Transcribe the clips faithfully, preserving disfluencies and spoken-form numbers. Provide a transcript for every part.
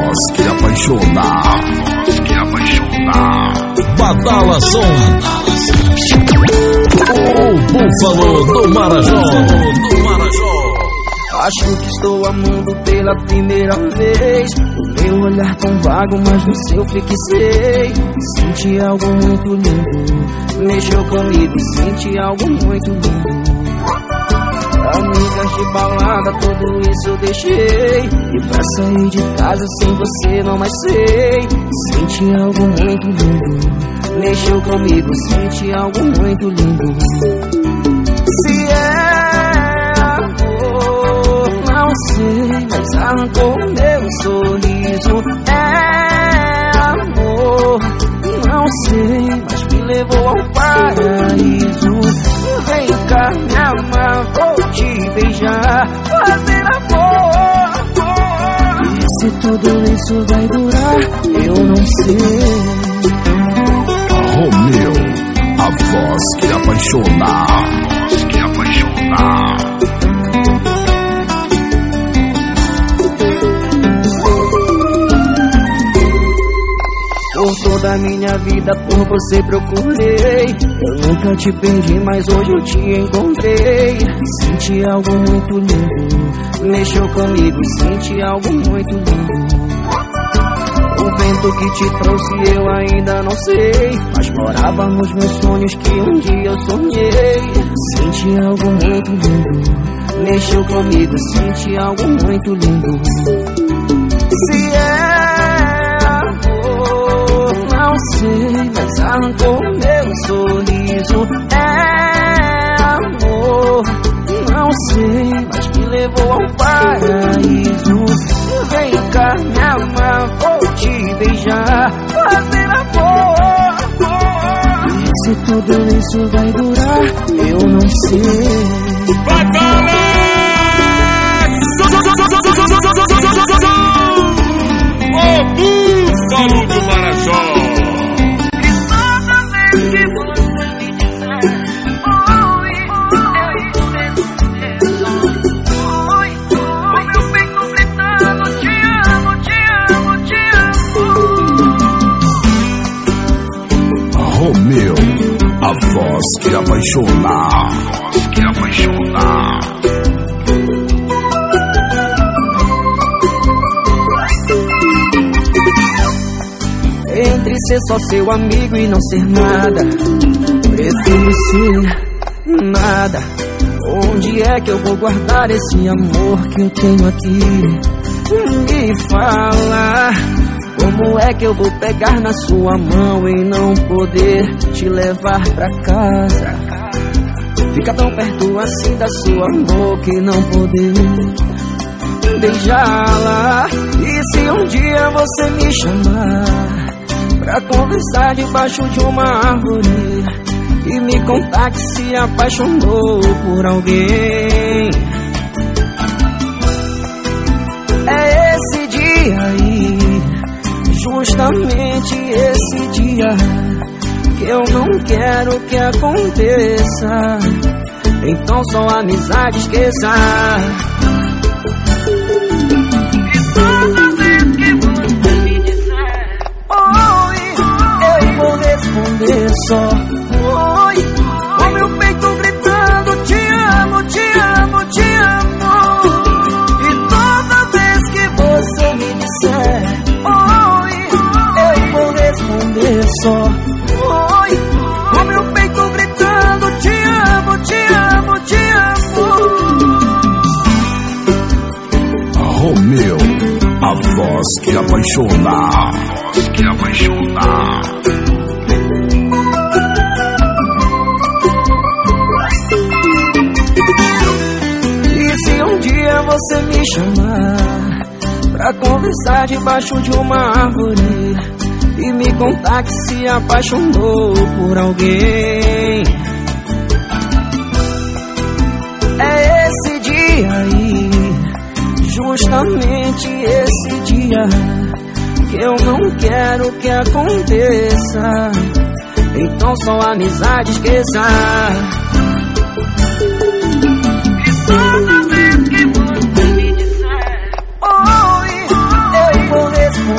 voz que apaixona. A voz que apaixona. Badalação. O Búfalo do Marajó. Do Marajó. Acho que estou amando pela primeira vez. O meu olhar tão vago, mas no seu fixei. Senti algo muito lindo, mexeu comigo, senti algo muito lindo. Amigas de balada, tudo isso eu deixei. E pra sair de casa sem você não mais sei. Senti algo muito lindo, mexeu comigo, senti algo muito lindo. Se é amor, não sei, mas arrancou meu sorriso. É amor, não sei, mas me levou ao paraíso. Vem cá, me amar, vou te beijar, fazer amor. E se tudo isso vai durar, eu não sei. Romeu, a voz que apaixona. A voz que apaixona. Por toda a minha vida por você procurei. Eu nunca te perdi, mas hoje eu te encontrei. Senti algo muito lindo, mexeu comigo, senti algo muito lindo. O vento que te trouxe eu ainda não sei, mas morava nos meus sonhos que um dia eu sonhei. Senti algo muito lindo, mexeu comigo, senti algo muito lindo. Se é não sei, mas arrancou meu sorriso. É amor, não sei, mas me levou ao paraíso. Vem cá, me amar, vou te beijar, fazer amor. E se tudo isso vai durar, eu não sei. Batalha! O Búfalo do Marajó. Romeu, a voz que apaixona. A voz que apaixona. Entre ser só seu amigo e não ser nada, prefiro ser nada. Onde é que eu vou guardar esse amor que eu tenho aqui? Me fala, como é que eu vou pegar na sua mão e não poder te levar pra casa? Fica tão perto assim da sua boca e não poder beijá-la. E se um dia você me chamar pra conversar debaixo de uma árvore e me contar que se apaixonou por alguém, é esse dia aí, justamente esse dia, que eu não quero que aconteça. Então só amizade esqueça. E toda vez que você me disser oi, eu vou responder só oi, com meu peito gritando te amo, te amo, te amo. E toda vez que você me disser oi, eu vou responder só oi, com meu peito gritando te amo, te amo, te amo. Romeu, a voz que apaixona. A voz que apaixona. E se um dia você me chamar pra conversar debaixo de uma árvore e me contar que se apaixonou por alguém, é esse dia aí, justamente esse dia, que eu não quero que aconteça. Então só amizade esqueça. E toda vez que você me disser oi, eu vou responder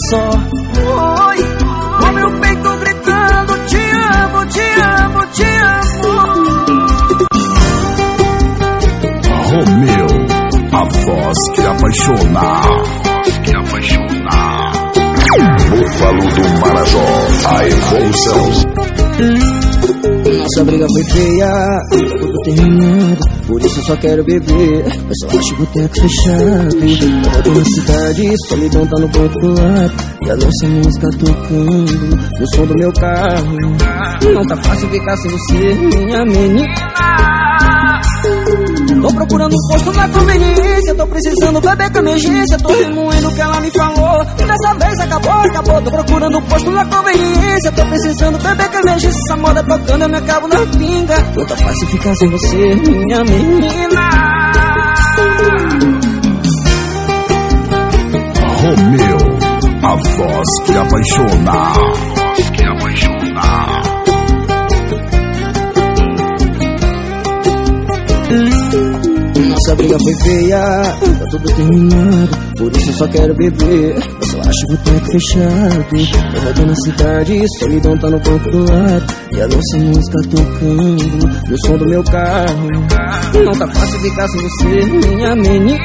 só. Oi, o meu peito gritando: te amo, te amo, te amo. Romeu, a voz que apaixona. A voz que apaixona. Búfalo do Marajó, a evolução. Nossa briga foi feia, tudo terminado, por isso eu só quero beber. Mas só acho boteco fechado. Eu rodo na cidade, solidão tá no banco do lado, e a nossa música tocando no som do meu carro. Não tá fácil ficar sem você, minha menina. Tô procurando um posto na conveniência, tô precisando beber com emergência. Tô remoendo o que ela me falou, e dessa vez acabou, acabou. Tô procurando um posto na conveniência, tô precisando beber com emergência. Essa moda tocando, eu me acabo na pinga. Não tá fácil ficar sem você, minha menina. Romeu, a voz que apaixona. A voz que apaixona. Nossa briga foi feia, tá tudo terminado, por isso eu só quero beber. Eu só acho boteco fechado. Eu rodo na cidade, solidão tá no banco do lado, e a nossa música tocando no som do meu carro. Não tá fácil ficar sem você, minha menina.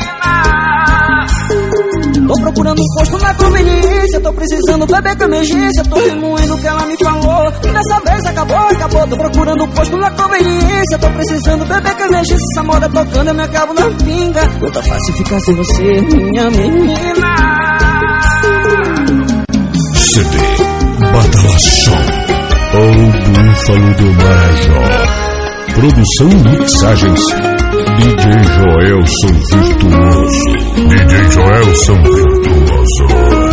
Tô procurando um posto na conveniência, tô precisando beber com emergência. Tô remoendo o que ela me falou, e dessa vez acabou, acabou. Tô procurando um posto na conveniência, tô precisando beber com emergência. Essa moda tocando, eu me acabo na pinga. Não tá fácil ficar sem você, minha menina. C D Badalação, o Búfalo do Marajó. Produção e mixagens D J Joelson Virtuoso. D J Joelson Virtuoso.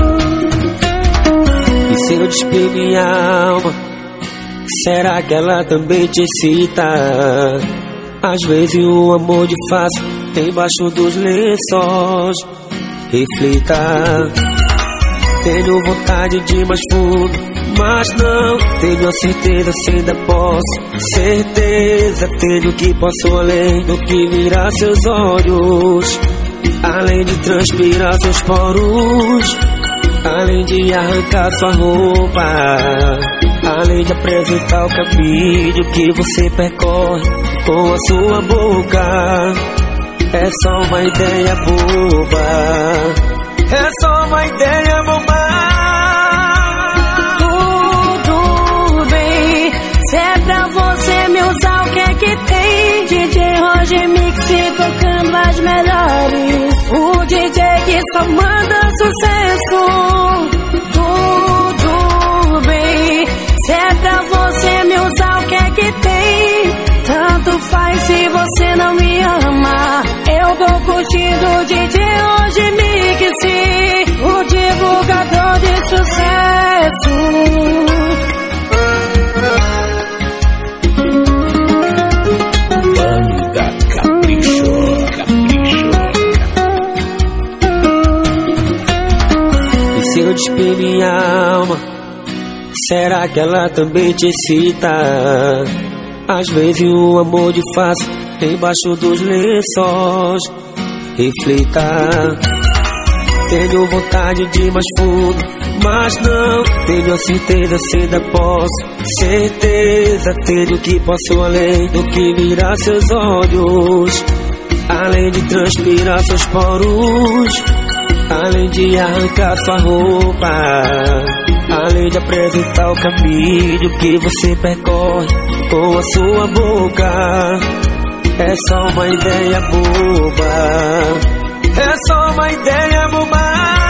E se eu despir minha alma, será que ela também te excita? Às vezes o amor de face embaixo dos lençóis. Reflita. Tenho vontade de mais fundo, mas não tenho a certeza se ainda posso. Certeza tenho que posso além do que virar seus olhos, além de transpirar seus poros, além de arrancar sua roupa, além de apresentar o caminho que você percorre com a sua boca. É só uma ideia boba. É só uma ideia boba. Tudo bem, se é pra você me usar, o que é que tem? D J Roger Mix tocando as melhores, o D J que só manda sucesso. Tudo bem, se é pra você me usar, o que é que tem? Tanto faz se você não me ama. Eu tô curtindo o D J Roger Mix, o divulgador de sucesso. Banda Capricho, Capricho. E se eu despir minha alma, será que ela também te excita? Às vezes o amor de face embaixo dos lençóis. Reflita. Tenho vontade de mais fundo, mas não tenho a certeza se ainda posso. Certeza tenho que posso além do que virar seus olhos, além de transpirar seus poros, além de arrancar sua roupa, além de apresentar o caminho que você percorre com a sua boca. É só uma ideia boba. É só uma ideia boba.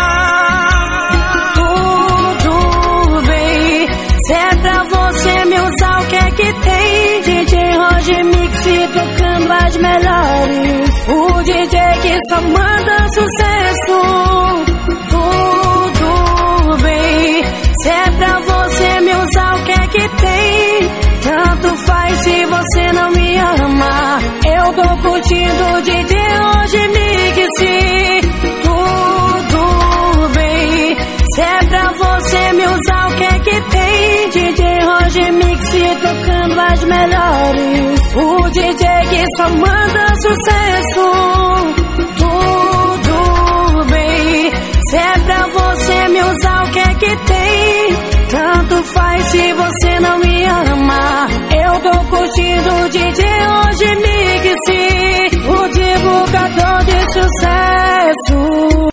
Tudo bem, se é pra você me usar, o que é que tem? D J Roger Mix tocando as melhores, o D J que só manda sucesso. Tudo bem, se é pra você me usar, o que é que tem? Tanto faz se você não me ama. Eu tô curtindo o D J Roger Mix. Tudo bem, se é pra você me usar, o que é que tem? D J Roger Mix tocando as melhores, o D J que só manda sucesso. Tudo bem, se é pra você me usar, o que Tanto faz se você não me ama. Eu tô curtindo o D J hoje Mix, o divulgador de sucesso.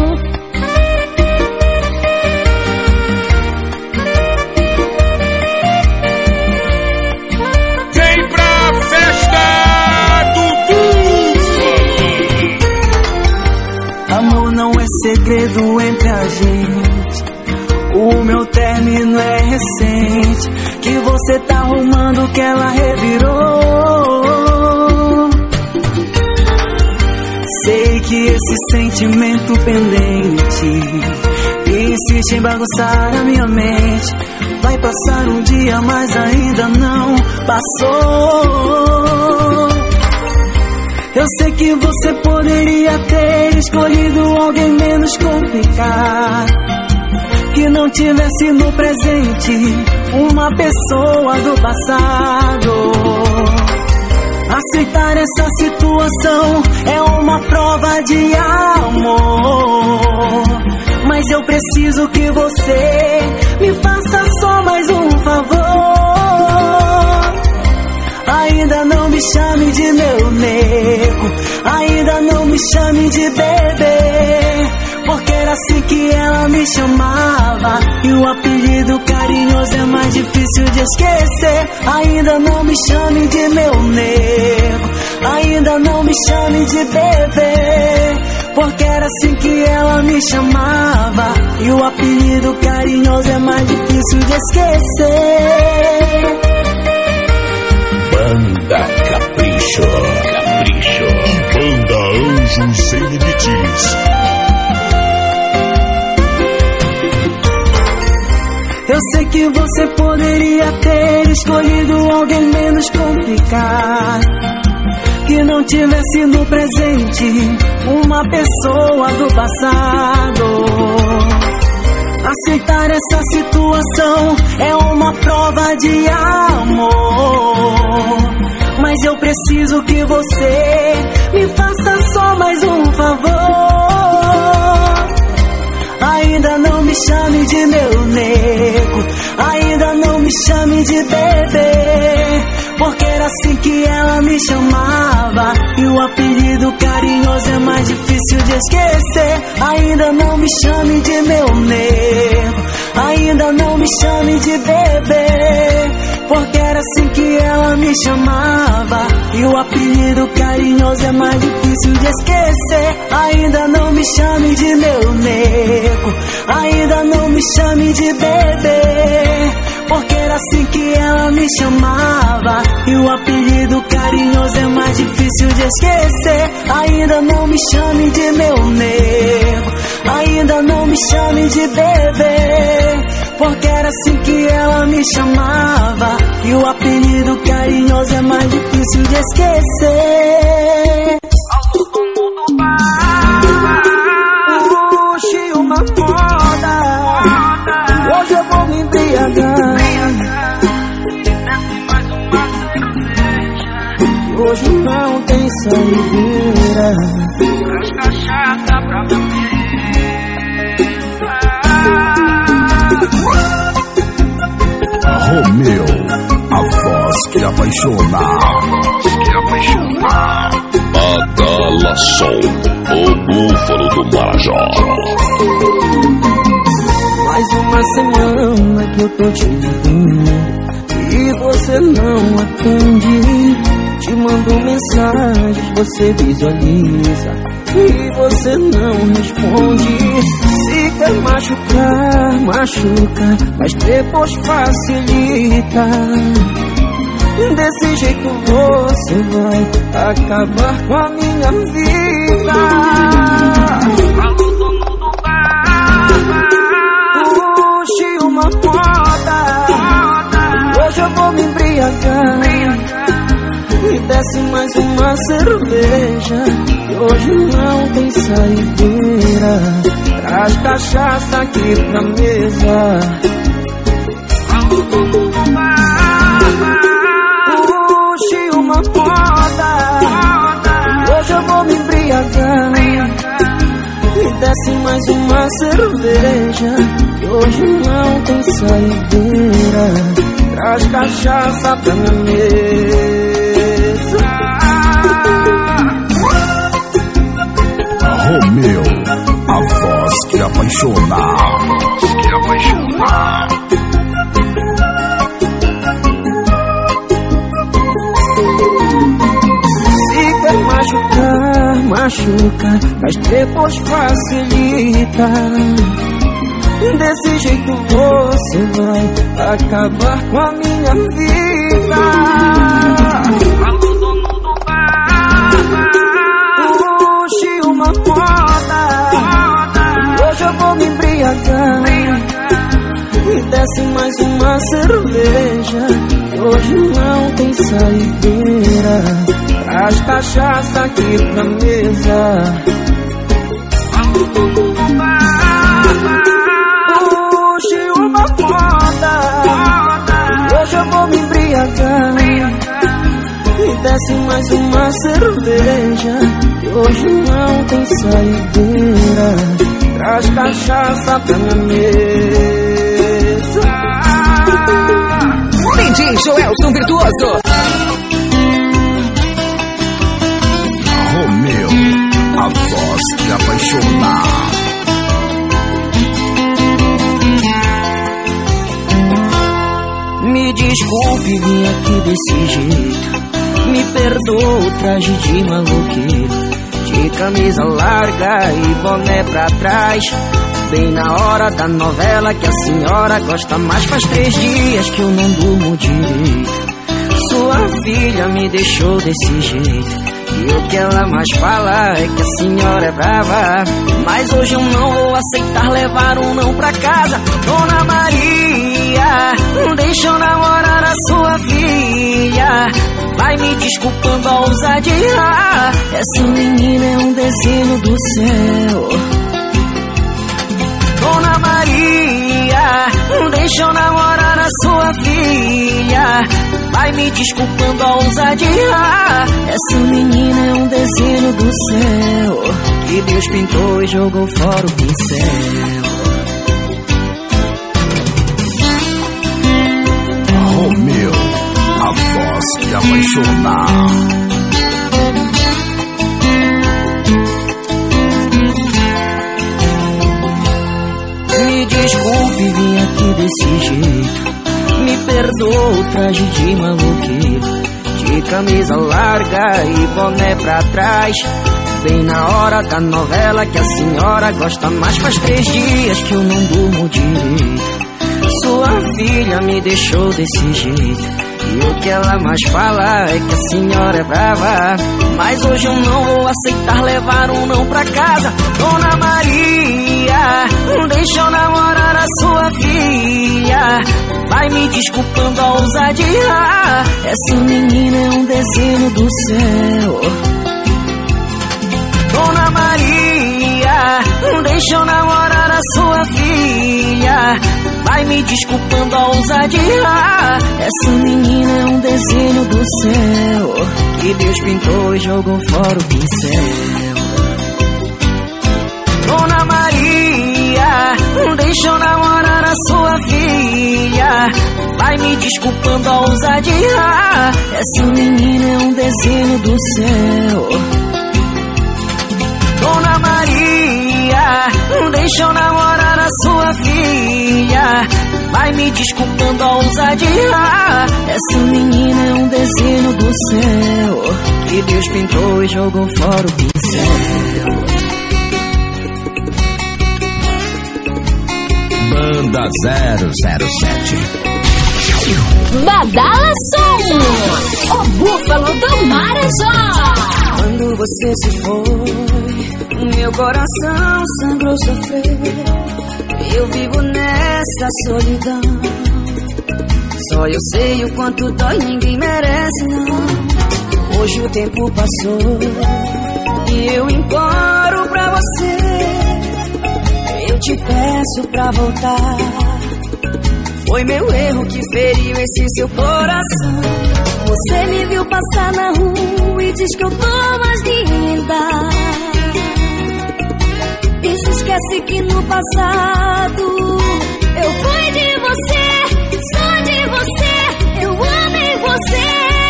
Vem pra festa do Búfalo. Amor não é segredo entre a gente. O meu término é recente. Que você tá arrumando que ela revirou. Sei que esse sentimento pendente insiste em bagunçar a minha mente. Vai passar um dia, mas ainda não passou. Eu sei que você poderia ter escolhido alguém menos complicado, que não tivesse no presente uma pessoa do passado. Aceitar essa situação é uma prova de amor, mas eu preciso que você me faça só mais um favor. Ainda não me chame de meu nego, ainda não me chame de bebê, porque era assim que ela me chamava, e o apelido carinhoso é mais difícil de esquecer. Ainda não me chame de meu nego, ainda não me chame de bebê, porque era assim que ela me chamava, e o apelido carinhoso é mais difícil de esquecer. Banda Capricho, Capricho, Banda Anjos Sem Limites. Eu sei que você poderia ter escolhido alguém menos complicado, que não tivesse no presente uma pessoa do passado. Aceitar essa situação é uma prova de amor, mas eu preciso que você me faça só mais um favor. Ainda não me chame de meu nego, ainda não me chame de bebê, porque era assim que ela me chamava, e o apelido carinhoso é mais difícil de esquecer. Ainda não me chame de meu nego, ainda não me chame de bebê, porque era assim que ela me chamava, e o apelido carinhoso é mais difícil de esquecer. Ainda não me chame de meu nego, ainda não me chame de bebê, porque era assim que ela me chamava, e o apelido carinhoso é mais difícil de esquecer. Ainda não me chame de meu nego, ainda não me chame de bebê, porque era assim que ela me chamava, e o apelido carinhoso é mais difícil de esquecer. Puxe uma moda, hoje eu vou me embriagar, hoje não tem saideira, as cachaça pra beber. Romeu, a voz que apaixona. Que apaixona. Badalação, o Búfalo do Marajó. Mais uma semana que eu tô te ligando e você não atende. Te mando mensagens, você visualiza e você não responde. Se quer machucar, machuca, mas depois facilita. Desse jeito você vai acabar com a minha vida. Puxe uma moda, hoje eu vou me embriagar. Me desce mais uma cerveja, que hoje não tem saideira. Traz cachaça aqui pra mesa. Puxe uma moda, hoje eu vou me embriagar. Me desce mais uma cerveja, que hoje não tem saideira. Traz cachaça pra minha mesa. Romeu, a voz que apaixona. A voz que apaixona. Se quer machucar, machuca, mas depois facilita. Desse jeito você vai acabar com a minha vida. Alô, dono do bar, puxe uma moda. Hoje eu vou me embriagar. E desce mais uma cerveja, que hoje não tem saideira. Traz cachaça aqui pra mesa. Alô, dono do bar, puxe uma moda. Hoje eu vou me embriagar. E desce mais uma cerveja, que hoje não tem saideira. Traz cachaça pra minha mesa. D J Joelson Virtuoso. Romeu, a voz que apaixona. Me desculpe vir aqui desse jeito, me perdoa o traje de maluqueiro, de camisa larga e boné pra trás, bem na hora da novela que a senhora gosta mais. Faz três dias que eu não durmo direito. Sua filha me deixou desse jeito, e o que ela mais fala é que a senhora é brava. Mas hoje eu não vou aceitar levar um não pra casa. Dona Maria, deixa eu namorar a sua filha. Vai me desculpando a ousadia, essa menina é um desenho do céu. Dona Maria, deixa eu namorar a sua filha. Vai me desculpando a ousadia, essa menina é um desenho do céu, que Deus pintou e jogou fora o pincel. Romeu, a voz que apaixona. Me desculpe vir aqui desse jeito, me perdoa o traje de maluqueiro, de camisa larga e boné pra trás, bem na hora da novela que a senhora gosta mais. Faz três dias que eu não durmo direito. Sua filha me deixou desse jeito, e o que ela mais fala é que a senhora é brava. Mas hoje eu não vou aceitar levar um não pra casa. Dona Maria, deixa eu namorar a sua filha. Vai me desculpando a ousadia, essa menina é um desenho do céu. Dona Maria, deixa eu namorar a sua filha. Vai me desculpando a ousadia, essa menina é um desenho do céu, que Deus pintou e jogou fora o pincel. Dona Maria, deixa eu namorar a sua filha. Vai me desculpando a ousadia, essa menina é um desenho do céu. Dona Maria, deixa eu namorar a sua filha. Vai me desculpando a ousadia, essa menina é um desenho do céu, que Deus pintou e jogou fora o pincel. Banda zero zero sete. Badala Som, o búfalo do Marajó. Quando você se foi, meu coração sangrou, sofreu. Eu vivo nessa solidão. Só eu sei o quanto dói, ninguém merece, não. Hoje o tempo passou e eu imploro pra você. Eu te peço pra voltar. Foi meu erro que feriu esse seu coração. Você me viu passar na rua e diz que eu tô mais linda. Isso esquece que no passado eu fui de você, só de você, eu amei você.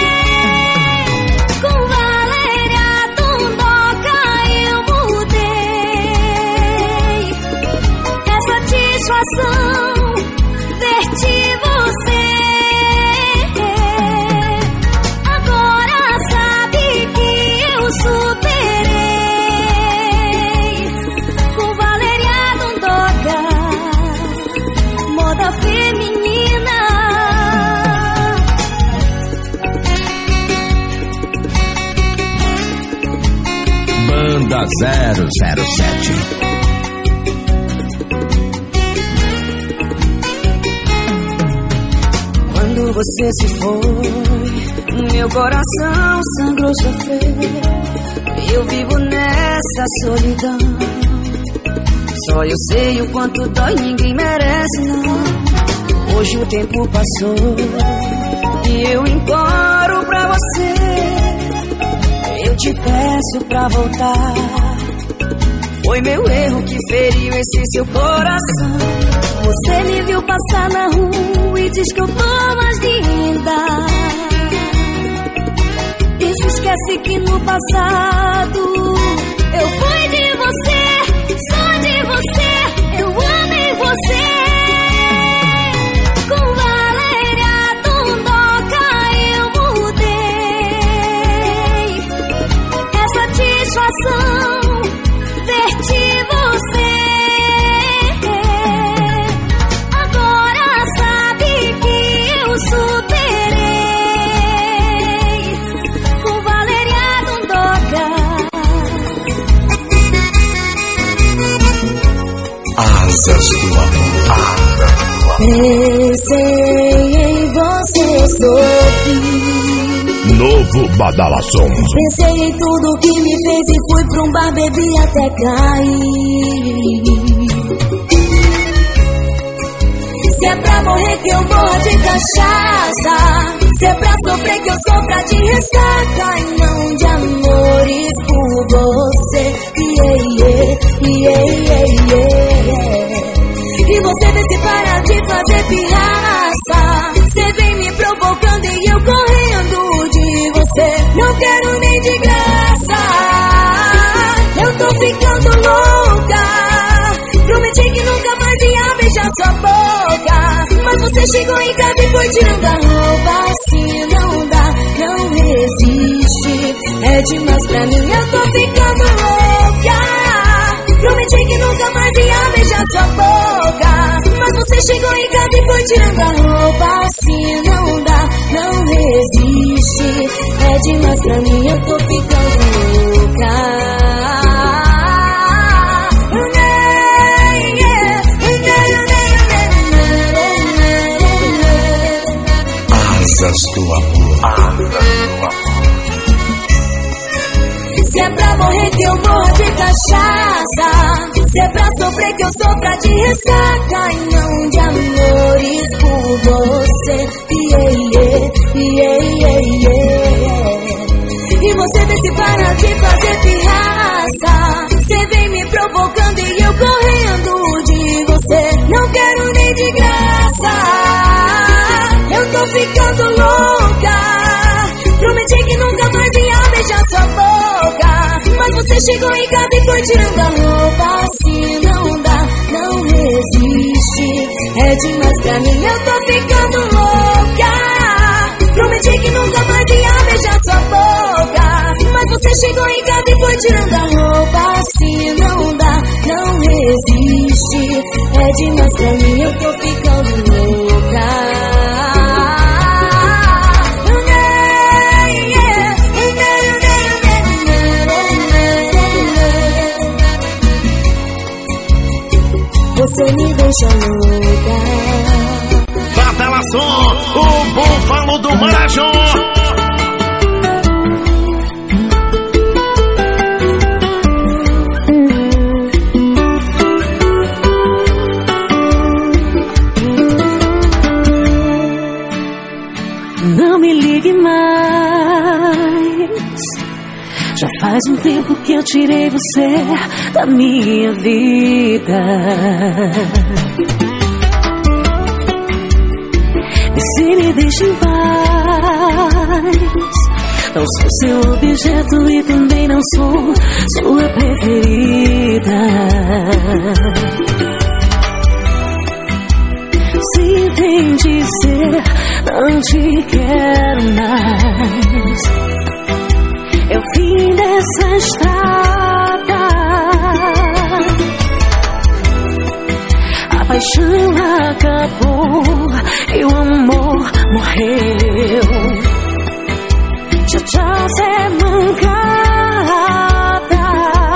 Com Valéria Dondoca eu mudei. É satisfação ver-te você. Agora sabe que eu superei. Com Valéria Dondoca, moda feminina. Banda zero zero sete. Quando você se foi, meu coração sangrou, sofreu. Eu vivo nessa solidão. Só eu sei o quanto dói, ninguém merece não. Hoje o tempo passou e eu imploro pra você. Eu te peço pra voltar. Foi meu erro que feriu esse seu coração. Você me viu passar na rua e diz que eu tô mais linda. E se esquece que no passado eu fui de você, só de você, eu amei você. Com Valéria Dondoca eu mudei. É satisfação ver-te você. Agora sabe que eu superei. Com Valéria Dondoca. Asas do amor. Pensei em você, sofri. Novo Badalação. Pensei em tudo que me fez e fui pra um bar, bebi até cair. Se é pra morrer que eu morra de cachaça, se é pra sofrer que eu sofra de ressaca, e não de amores por você. Yeah, yeah, yeah, yeah. E você vem se parar de fazer pirraça. Você vem me provocando e eu correndo de você. Não quero nem de graça. Eu tô ficando louca. Prometi que nunca mais ia beijar sua boca, mas você chegou em casa e foi tirando a roupa. Assim não dá, não resiste. É demais pra mim, eu tô ficando louca. Prometi que nunca mais ia beijar sua boca, mas você chegou em casa e foi tirando a roupa. Assim não dá, não resiste. É demais pra mim, eu tô ficando louca. Asas do amor. Se é pra morrer que eu morra de cachaça, se é pra sofrer que eu sofra de ressaca, e não de amores por você. Yeah, yeah, yeah, yeah, yeah. E você vem se parar de fazer pirraça. Você vem me provocando e eu correndo de você. Não quero nem de graça. Eu tô ficando louca. Prometi que nunca mais ia beijar sua boca, mas você chegou em casa e foi tirando a roupa. Assim não dá, não resiste. É demais pra mim, eu tô ficando louca. Prometi que nunca mais ia beijar sua boca, mas você chegou em casa e foi tirando a roupa. Assim não dá, não resiste. É demais pra mim, eu tô ficando louca. Você me deixa louca. Badalação, o búfalo do Marajó. Não me ligue mais. Já faz um tempo que eu tirei você da minha vida. E se me deixa em paz, não sou seu objeto e também não sou sua preferida. Se entende ser, não te quero mais. É o fim dessa estrada. A paixão acabou e o amor morreu. Tchau, tchau, Zé Mancada.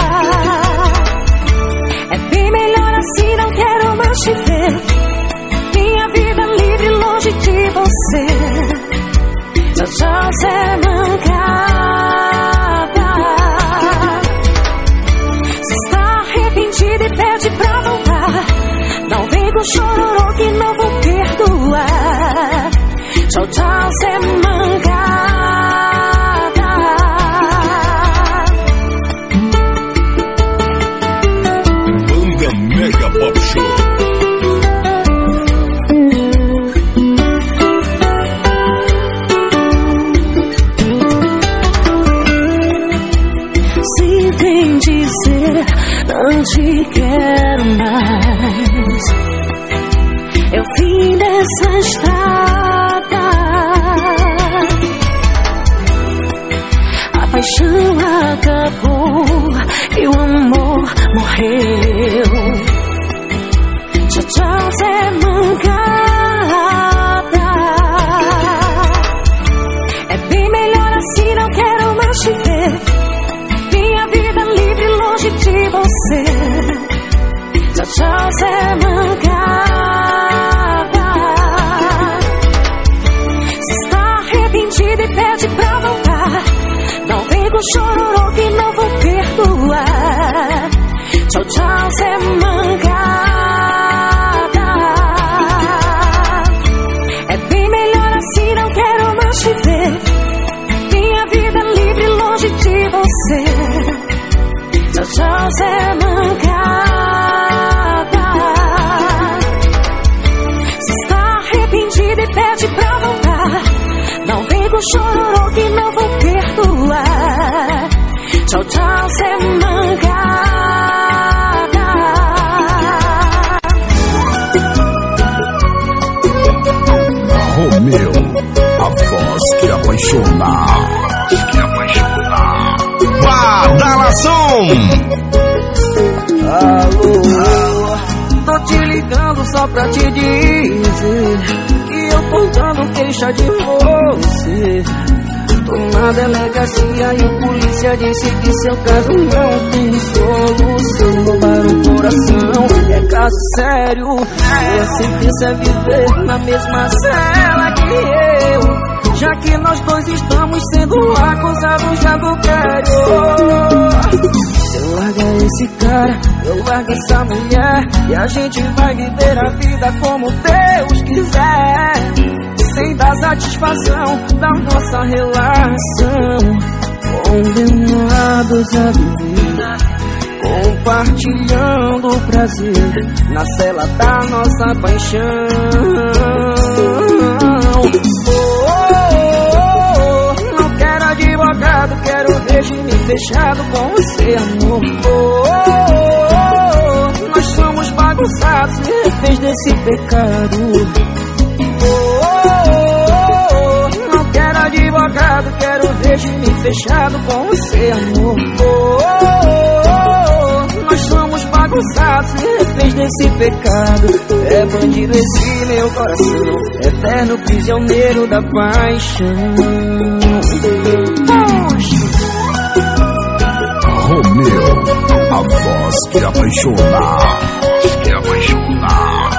É bem melhor assim, não quero mais te ver. Minha vida livre longe de você. Tchau, tchau, Zé Mancada. Se está arrependido e pede pra voltar, não vem com chororô que não vou perdoar. Tchau, tchau, Zé Mancada. Banda Mega Pop Show. Não te quero mais. É o fim dessa estrada. A paixão acabou e o amor morreu. Tchau, tchau, Zé Mancada. É bem melhor assim, não quero mais te ver. Minha vida livre longe de você. Tchau, tchau, Zé Mancada. Se está arrependido e pede pra voltar, não vem com chororô que não vou perdoar. Tchau, tchau, Zé Mancada. É bem melhor assim, não quero mais te ver. Minha vida livre longe de você. Tchau, tchau, Zé Mancada. Se está arrependido e pede pra voltar, não vem com chororô que não vou perdoar. Tchau, tchau, Zé Mancada. Romeu, a voz que apaixona. Que apaixona. Badalação. Alô, tô te ligando só pra te dizer que eu tô dando queixa de você. Tô na delegacia e a polícia disse que seu caso não tem solução. Roubaram o coração, é caso sério. E a sentença é viver na mesma cela que eu, já que nós dois estamos sendo acusados de adultério. Eu largo esse cara, eu largo essa mulher, e a gente vai viver a vida como Deus quiser, sem dar satisfação da nossa relação. Condenados a viver, compartilhando o prazer na cela da nossa paixão. Oh, oh, oh, não quero advogado, quero regime fechado com você, amor. Oh, oh, oh, nós somos bagunçados e reféns desse pecado. Oh, oh, oh, não quero advogado, quero regime fechado com você, amor. Oh, oh, oh, nós somos bagunçados e reféns desse pecado. É bandido esse meu coração, eterno prisioneiro da paixão. Romeu, a voz que apaixona. Que apaixona.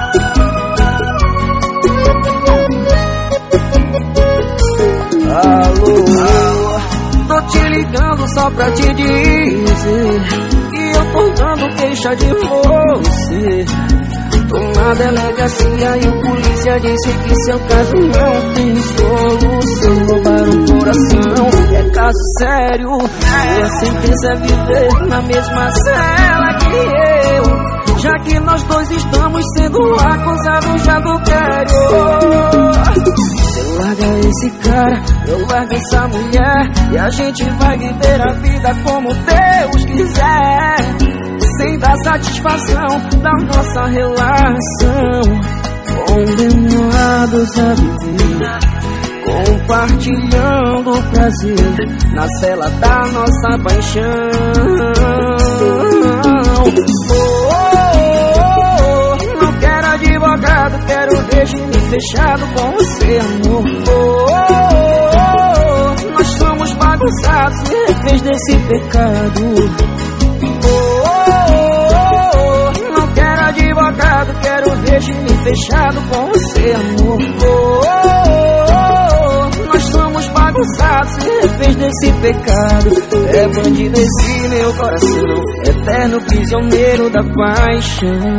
Alô, tô te ligando só pra te dizer que eu tô dando queixa de você. Tô na delegacia e o polícia disse que seu caso não tem solução. Roubaram o coração, é caso sério. Sua sentença é viver na mesma cela que eu, já que nós dois estamos sendo acusados de adultério. Você larga esse cara, eu largo essa mulher, e a gente vai viver a vida como Deus quiser, sem dar satisfação da nossa relação. Condenados a viver, compartilhando o prazer na cela da nossa paixão. Oh, oh, oh, não quero advogado, quero regime fechado com você, amor. Oh, oh, oh, nós somos bagunçados e reféns desse pecado. Advogado, quero regime fechado com você, amor. Oh, oh, oh, nós somos bagunçados e reféns desse pecado. É bandido esse meu coração, eterno prisioneiro da paixão.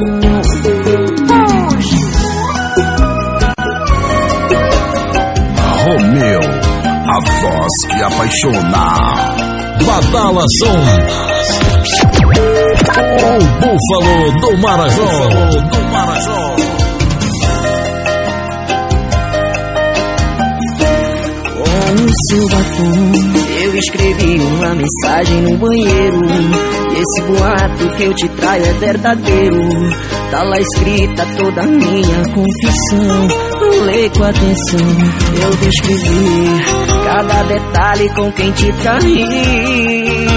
Romeu, a voz que apaixona. Badalação. O Búfalo do Marajó. do Marajó. Com o seu batom eu escrevi uma mensagem no banheiro, e esse boato que eu te traio é verdadeiro. Tá lá escrita toda a minha confissão, lê com atenção. Eu descrevi cada detalhe com quem te traí.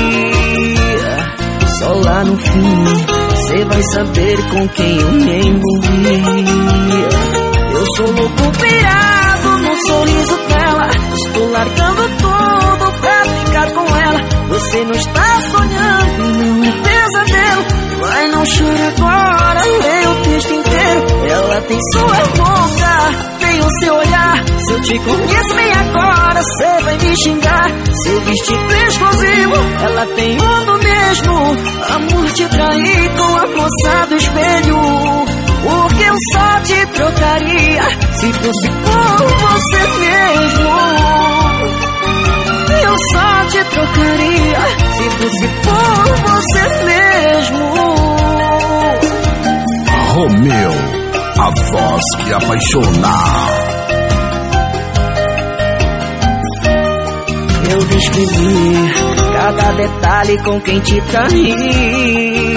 Só lá no fim cê vai saber com quem eu me envolvi. Eu sou louco pirado no sorriso dela, estou largando tudo pra ficar com ela. Você não está sonhando, não é pesadelo. Vai, não chora agora, lê o texto inteiro. Ela tem sua boca, tem o seu olhar. Se eu te conheço bem agora, cê vai me xingar. Seu vestido exclusivo, ela tem um do mesmo. Amor, te traí com a moça do espelho. Porque eu só te trocaria se fosse por você mesmo. Eu só te trocaria se fosse por você mesmo. Romeu, a voz que apaixona. Eu descrevi cada detalhe com quem te traí.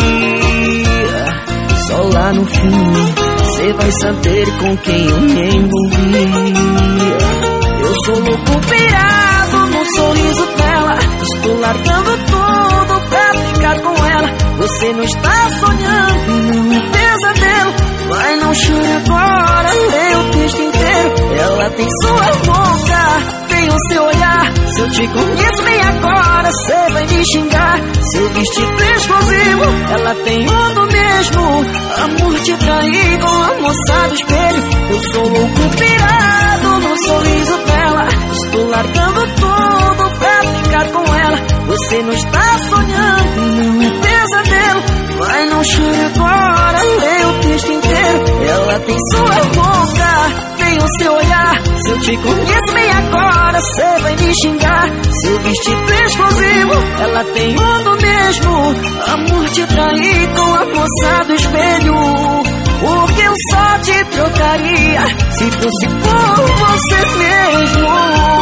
Só lá no fim cê vai saber com quem eu me envolvi. Eu sou louco pirado no sorriso dela, estou largando tudo pra ficar com ela. Você não está sonhando, não é pesadelo. Vai, não chora agora, lê o texto inteiro. Ela tem sua boca, tem o seu olhar. Se eu te conheço bem agora, cê vai me xingar. Seu vestido exclusivo, ela tem um do mesmo. Amor, te traí com a moça do espelho. Eu sou louco pirado no sorriso dela, estou largando tudo pra ficar com ela. Você não está sonhando, não é pesadelo. Vai, não chora agora, lê o texto inteiro. Ela tem sua boca, tem o seu olhar. Se eu te conheço bem agora, cê vai me xingar. Seu vestido exclusivo, ela tem um do mesmo. Amor, te traí com a moça do espelho. Porque eu só te trocaria se fosse por você mesmo.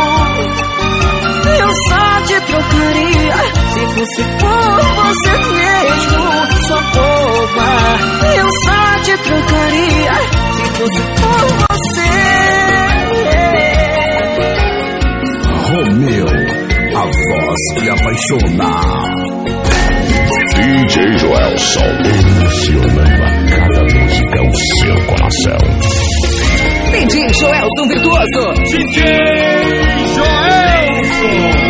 Eu só te trocaria se fosse por você mesmo. Sua boba, eu só te trocaria se fosse por você. Romeu, a voz que apaixona. D J Joelson, emocionando a cada música o seu coração. D J Joelson Virtuoso. D J Joelson.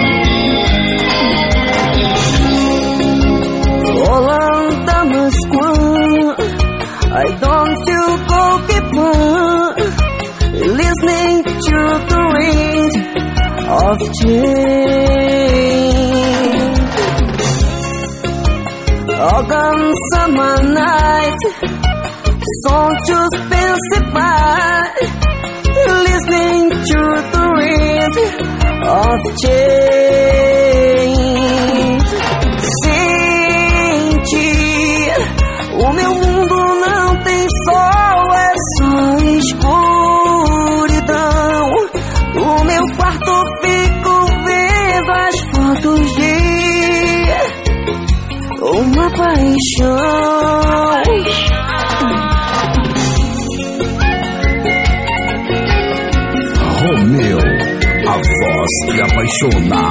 Olanda Moscow, I don't feel go keep on listening to the wind of change. Open summer night, song just passing by, listening to the wind of change. Sente, o meu mundo não tem sol, é só escuridão. No meu quarto fico vendo as fotos de uma paixão. Romeu, a voz que apaixona.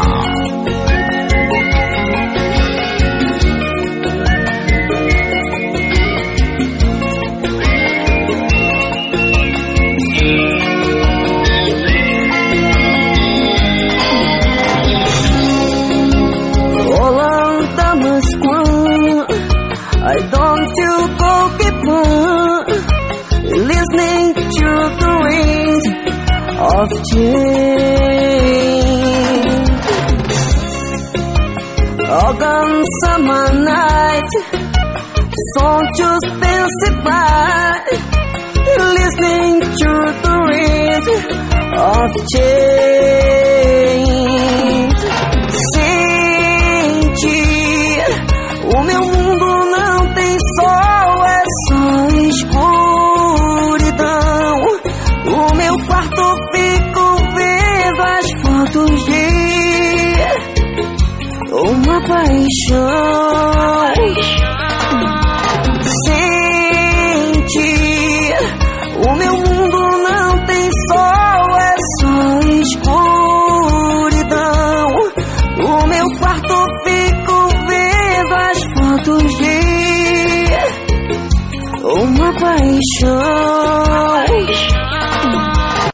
Holanda, Moscou, I don't feel go keep on listening to the wind of change. August summer night, song just passing by, listening to the wind of change. Sente, o meu mundo não tem sol, é só escuridão. No meu quarto fico vendo as fotos de uma paixão. Sente, o meu mundo não tem sol, é só escuridão. No meu quarto fico vendo as fotos de uma paixão.